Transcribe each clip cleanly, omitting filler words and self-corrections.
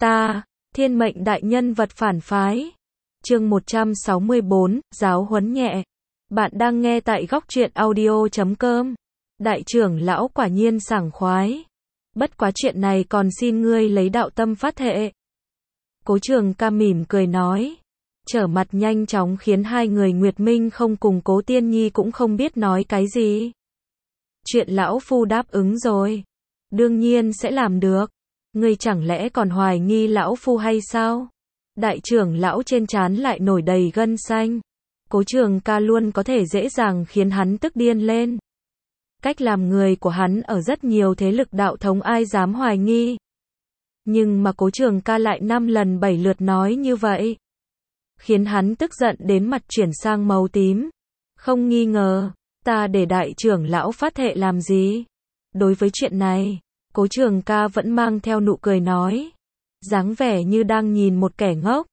Ta, thiên mệnh đại nhân vật phản phái. Chương 164, giáo huấn nhẹ. Bạn đang nghe tại góc truyện audio.com. Đại trưởng lão quả nhiên sảng khoái. Bất quá chuyện này còn xin ngươi lấy đạo tâm phát thệ. Cố Trường Ca mỉm cười nói. Trở mặt nhanh chóng khiến hai người Nguyệt Minh không cùng Cố Tiên Nhi cũng không biết nói cái gì. Chuyện lão phu đáp ứng rồi. Đương nhiên sẽ làm được. Ngươi chẳng lẽ còn hoài nghi lão phu hay sao? Đại trưởng lão trên trán lại nổi đầy gân xanh. Cố Trường Ca luôn có thể dễ dàng khiến hắn tức điên lên. Cách làm người của hắn ở rất nhiều thế lực đạo thống ai dám hoài nghi. Nhưng mà Cố Trường Ca lại 5 lần 7 lượt nói như vậy. Khiến hắn tức giận đến mặt chuyển sang màu tím. Không nghi ngờ, ta để đại trưởng lão phát thệ làm gì? Đối với chuyện này, Cố Trường Ca vẫn mang theo nụ cười nói. Dáng vẻ như đang nhìn một kẻ ngốc.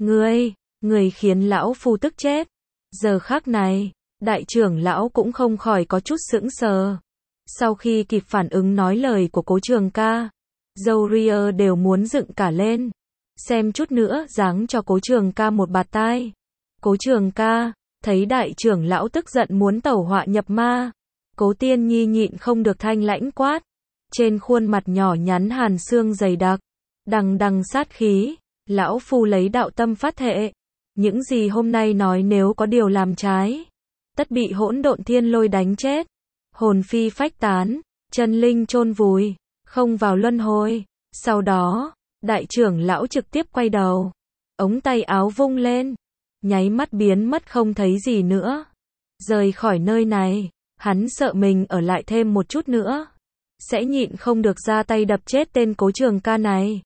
Người khiến lão phu tức chết. Giờ khắc này, đại trưởng lão cũng không khỏi có chút sững sờ. Sau khi kịp phản ứng nói lời của Cố Trường Ca, râu ria đều muốn dựng cả lên. Xem chút nữa giáng cho Cố Trường Ca một bạt tai. Cố Trường Ca, thấy đại trưởng lão tức giận muốn tẩu họa nhập ma. Cố Tiên Nhi nhịn không được thanh lãnh quát. Trên khuôn mặt nhỏ nhắn hàn xương dày đặc, đằng đằng sát khí, lão phu lấy đạo tâm phát thệ. Những gì hôm nay nói nếu có điều làm trái, tất bị hỗn độn thiên lôi đánh chết. Hồn phi phách tán, chân linh chôn vùi, không vào luân hồi. Sau đó, đại trưởng lão trực tiếp quay đầu, ống tay áo vung lên, nháy mắt biến mất không thấy gì nữa. Rời khỏi nơi này, hắn sợ mình ở lại thêm một chút nữa, sẽ nhịn không được ra tay đập chết tên Cố Trường Ca này.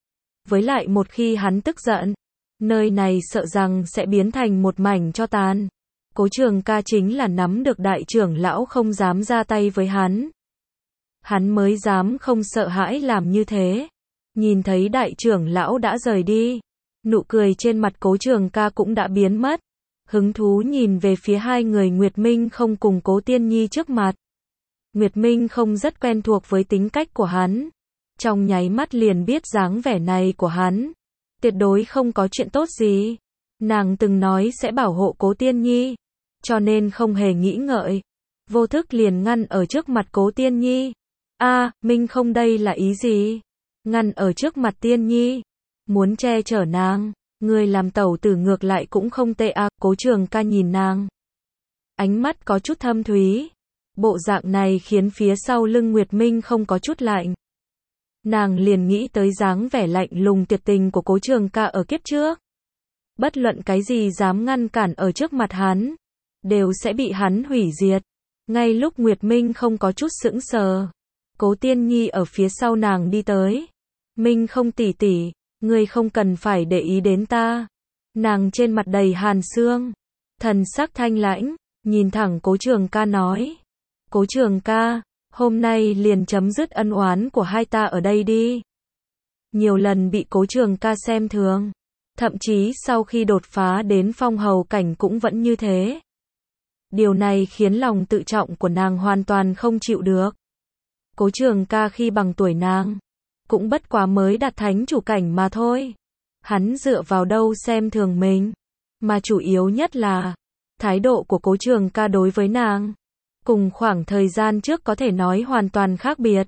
Với lại một khi hắn tức giận, nơi này sợ rằng sẽ biến thành một mảnh tro tàn. Cố Trường Ca chính là nắm được đại trưởng lão không dám ra tay với hắn. Hắn mới dám không sợ hãi làm như thế. Nhìn thấy đại trưởng lão đã rời đi, nụ cười trên mặt Cố Trường Ca cũng đã biến mất. Hứng thú nhìn về phía hai người Nguyệt Minh không cùng Cố Tiên Nhi trước mặt. Nguyệt Minh không rất quen thuộc với tính cách của hắn. Trong nháy mắt liền biết dáng vẻ này của hắn tuyệt đối không có chuyện tốt gì. Nàng từng nói sẽ bảo hộ Cố Tiên Nhi, cho nên không hề nghĩ ngợi, vô thức liền ngăn ở trước mặt Cố Tiên Nhi. Minh không đây là ý gì? Ngăn ở trước mặt Tiên Nhi, muốn che chở nàng, người làm tẩu tử ngược lại cũng không tệ à. Cố Trường Ca nhìn nàng, ánh mắt có chút thâm thúy. Bộ dạng này khiến phía sau lưng Nguyệt Minh không có chút lạnh. Nàng liền nghĩ tới dáng vẻ lạnh lùng tuyệt tình của Cố Trường Ca ở kiếp trước. Bất luận cái gì dám ngăn cản ở trước mặt hắn, đều sẽ bị hắn hủy diệt. Ngay lúc Nguyệt Minh không có chút sững sờ, Cố Tiên Nhi ở phía sau nàng đi tới. Minh không tỷ tỷ, ngươi không cần phải để ý đến ta. Nàng trên mặt đầy hàn xương, thần sắc thanh lãnh, nhìn thẳng Cố Trường Ca nói. Cố Trường Ca, hôm nay liền chấm dứt ân oán của hai ta ở đây đi. Nhiều lần bị Cố Trường Ca xem thường, thậm chí sau khi đột phá đến phong hầu cảnh cũng vẫn như thế. Điều này khiến lòng tự trọng của nàng hoàn toàn không chịu được. Cố Trường Ca khi bằng tuổi nàng, cũng bất quá mới đạt thánh chủ cảnh mà thôi. Hắn dựa vào đâu xem thường mình, mà chủ yếu nhất là thái độ của Cố Trường Ca đối với nàng cùng khoảng thời gian trước có thể nói hoàn toàn khác biệt.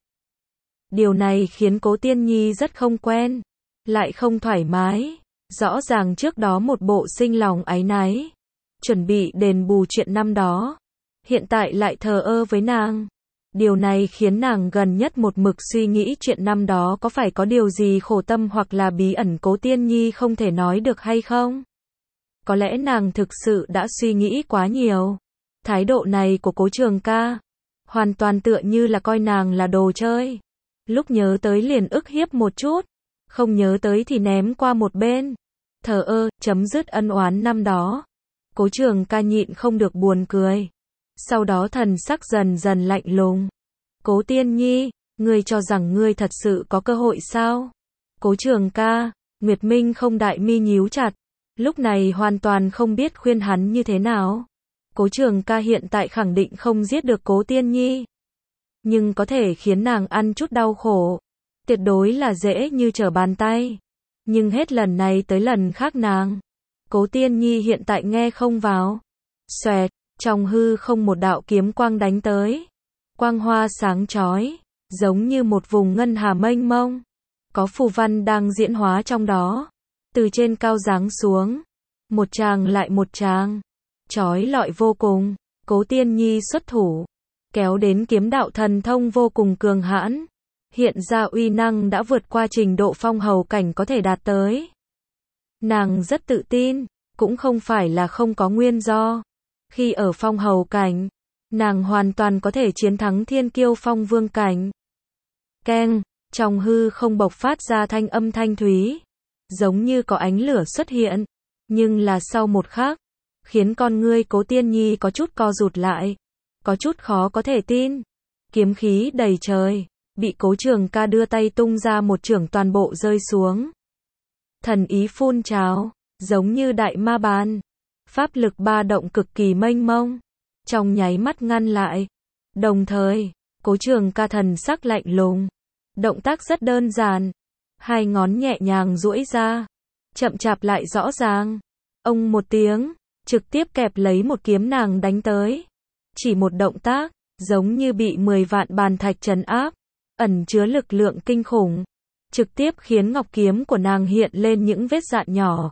Điều này khiến Cố Tiên Nhi rất không quen, lại không thoải mái. Rõ ràng trước đó một bộ sinh lòng áy náy, chuẩn bị đền bù chuyện năm đó, hiện tại lại thờ ơ với nàng. Điều này khiến nàng gần nhất một mực suy nghĩ chuyện năm đó có phải có điều gì khổ tâm hoặc là bí ẩn Cố Tiên Nhi không thể nói được hay không. Có lẽ nàng thực sự đã suy nghĩ quá nhiều. Thái độ này của Cố Trường Ca hoàn toàn tựa như là coi nàng là đồ chơi. Lúc nhớ tới liền ức hiếp một chút, không nhớ tới thì ném qua một bên. Thờ ơ, chấm dứt ân oán năm đó. Cố Trường Ca nhịn không được buồn cười. Sau đó thần sắc dần dần lạnh lùng. Cố Tiên Nhi, ngươi cho rằng ngươi thật sự có cơ hội sao? Cố Trường Ca, Nguyệt Minh không đại mi nhíu chặt. Lúc này hoàn toàn không biết khuyên hắn như thế nào. Cố Trường Ca hiện tại khẳng định không giết được Cố Tiên Nhi, nhưng có thể khiến nàng ăn chút đau khổ. tuyệt đối là dễ như trở bàn tay. Nhưng hết lần này tới lần khác nàng, Cố Tiên Nhi hiện tại nghe không vào. Xoẹt, trong hư không một đạo kiếm quang đánh tới. Quang hoa sáng chói, giống như một vùng ngân hà mênh mông. Có phù văn đang diễn hóa trong đó. Từ trên cao giáng xuống, một tràng lại một tràng, chói lọi vô cùng. Cố Tiên Nhi xuất thủ, kéo đến kiếm đạo thần thông vô cùng cường hãn. Hiện ra uy năng đã vượt qua trình độ phong hầu cảnh có thể đạt tới. Nàng rất tự tin, cũng không phải là không có nguyên do. Khi ở phong hầu cảnh, nàng hoàn toàn có thể chiến thắng thiên kiêu phong vương cảnh. Keng, trong hư không bộc phát ra thanh âm thanh thúy, giống như có ánh lửa xuất hiện, nhưng là sau một khắc, khiến con ngươi Cố Tiên Nhi có chút co rụt lại, có chút khó có thể tin. Kiếm khí đầy trời, bị Cố Trường Ca đưa tay tung ra một chưởng toàn bộ rơi xuống. Thần ý phun trào, giống như đại ma bàn, pháp lực ba động cực kỳ mênh mông, trong nháy mắt ngăn lại. Đồng thời, Cố Trường Ca thần sắc lạnh lùng, động tác rất đơn giản, hai ngón nhẹ nhàng duỗi ra, chậm chạp lại rõ ràng. Ông một tiếng, trực tiếp kẹp lấy một kiếm nàng đánh tới. Chỉ một động tác, giống như bị 10 vạn bàn thạch trấn áp, ẩn chứa lực lượng kinh khủng, trực tiếp khiến ngọc kiếm của nàng hiện lên những vết rạn nhỏ.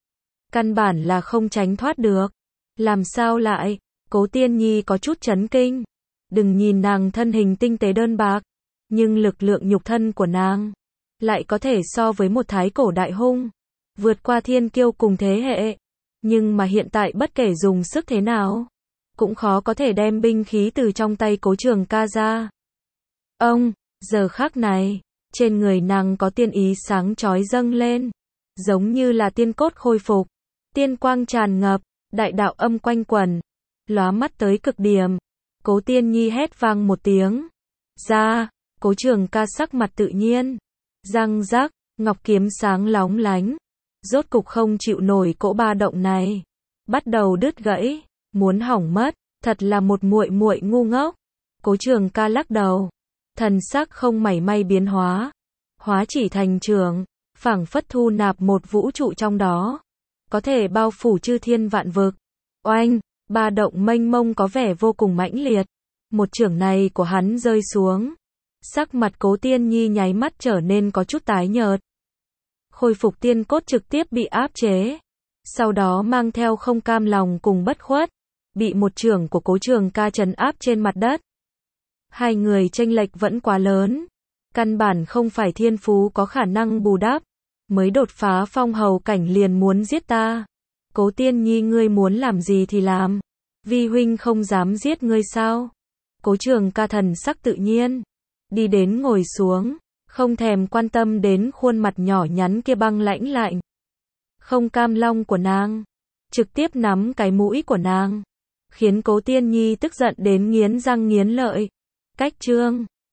Căn bản là không tránh thoát được. Làm sao lại? Cố Tiên Nhi có chút chấn kinh. Đừng nhìn nàng thân hình tinh tế đơn bạc, nhưng lực lượng nhục thân của nàng lại có thể so với một thái cổ đại hung, vượt qua thiên kiêu cùng thế hệ. Nhưng mà hiện tại bất kể dùng sức thế nào, cũng khó có thể đem binh khí từ trong tay Cố Trường Ca ra. Ông, giờ khắc này, trên người nàng có tiên ý sáng chói dâng lên, giống như là tiên cốt khôi phục, tiên quang tràn ngập, đại đạo âm quanh quẩn, lóa mắt tới cực điểm. Cố Tiên Nhi hét vang một tiếng, ra. Cố Trường Ca sắc mặt tự nhiên, răng rắc, ngọc kiếm sáng lóng lánh, rốt cục không chịu nổi cỗ ba động này, bắt đầu đứt gãy, muốn hỏng mất, thật là một muội muội ngu ngốc. Cố Trường Ca lắc đầu, thần sắc không mảy may biến hóa, hóa chỉ thành trường, phảng phất thu nạp một vũ trụ trong đó, có thể bao phủ chư thiên vạn vực. Oanh, ba động mênh mông có vẻ vô cùng mãnh liệt. Một chưởng này của hắn rơi xuống, sắc mặt Cố Tiên Nhi nháy mắt trở nên có chút tái nhợt. Khôi phục tiên cốt trực tiếp bị áp chế, sau đó mang theo không cam lòng cùng bất khuất, bị một chưởng của Cố Trường Ca trấn áp trên mặt đất. Hai người chênh lệch vẫn quá lớn, căn bản không phải thiên phú có khả năng bù đắp, mới đột phá phong hầu cảnh liền muốn giết ta. Cố Tiên Nhi, ngươi muốn làm gì thì làm, vi huynh không dám giết ngươi sao? Cố Trường Ca thần sắc tự nhiên, đi đến ngồi xuống, không thèm quan tâm đến khuôn mặt nhỏ nhắn kia băng lãnh lạnh. Không cam lòng của nàng, trực tiếp nắm cái mũi của nàng, khiến Cố Tiên Nhi tức giận đến nghiến răng nghiến lợi. Cách chương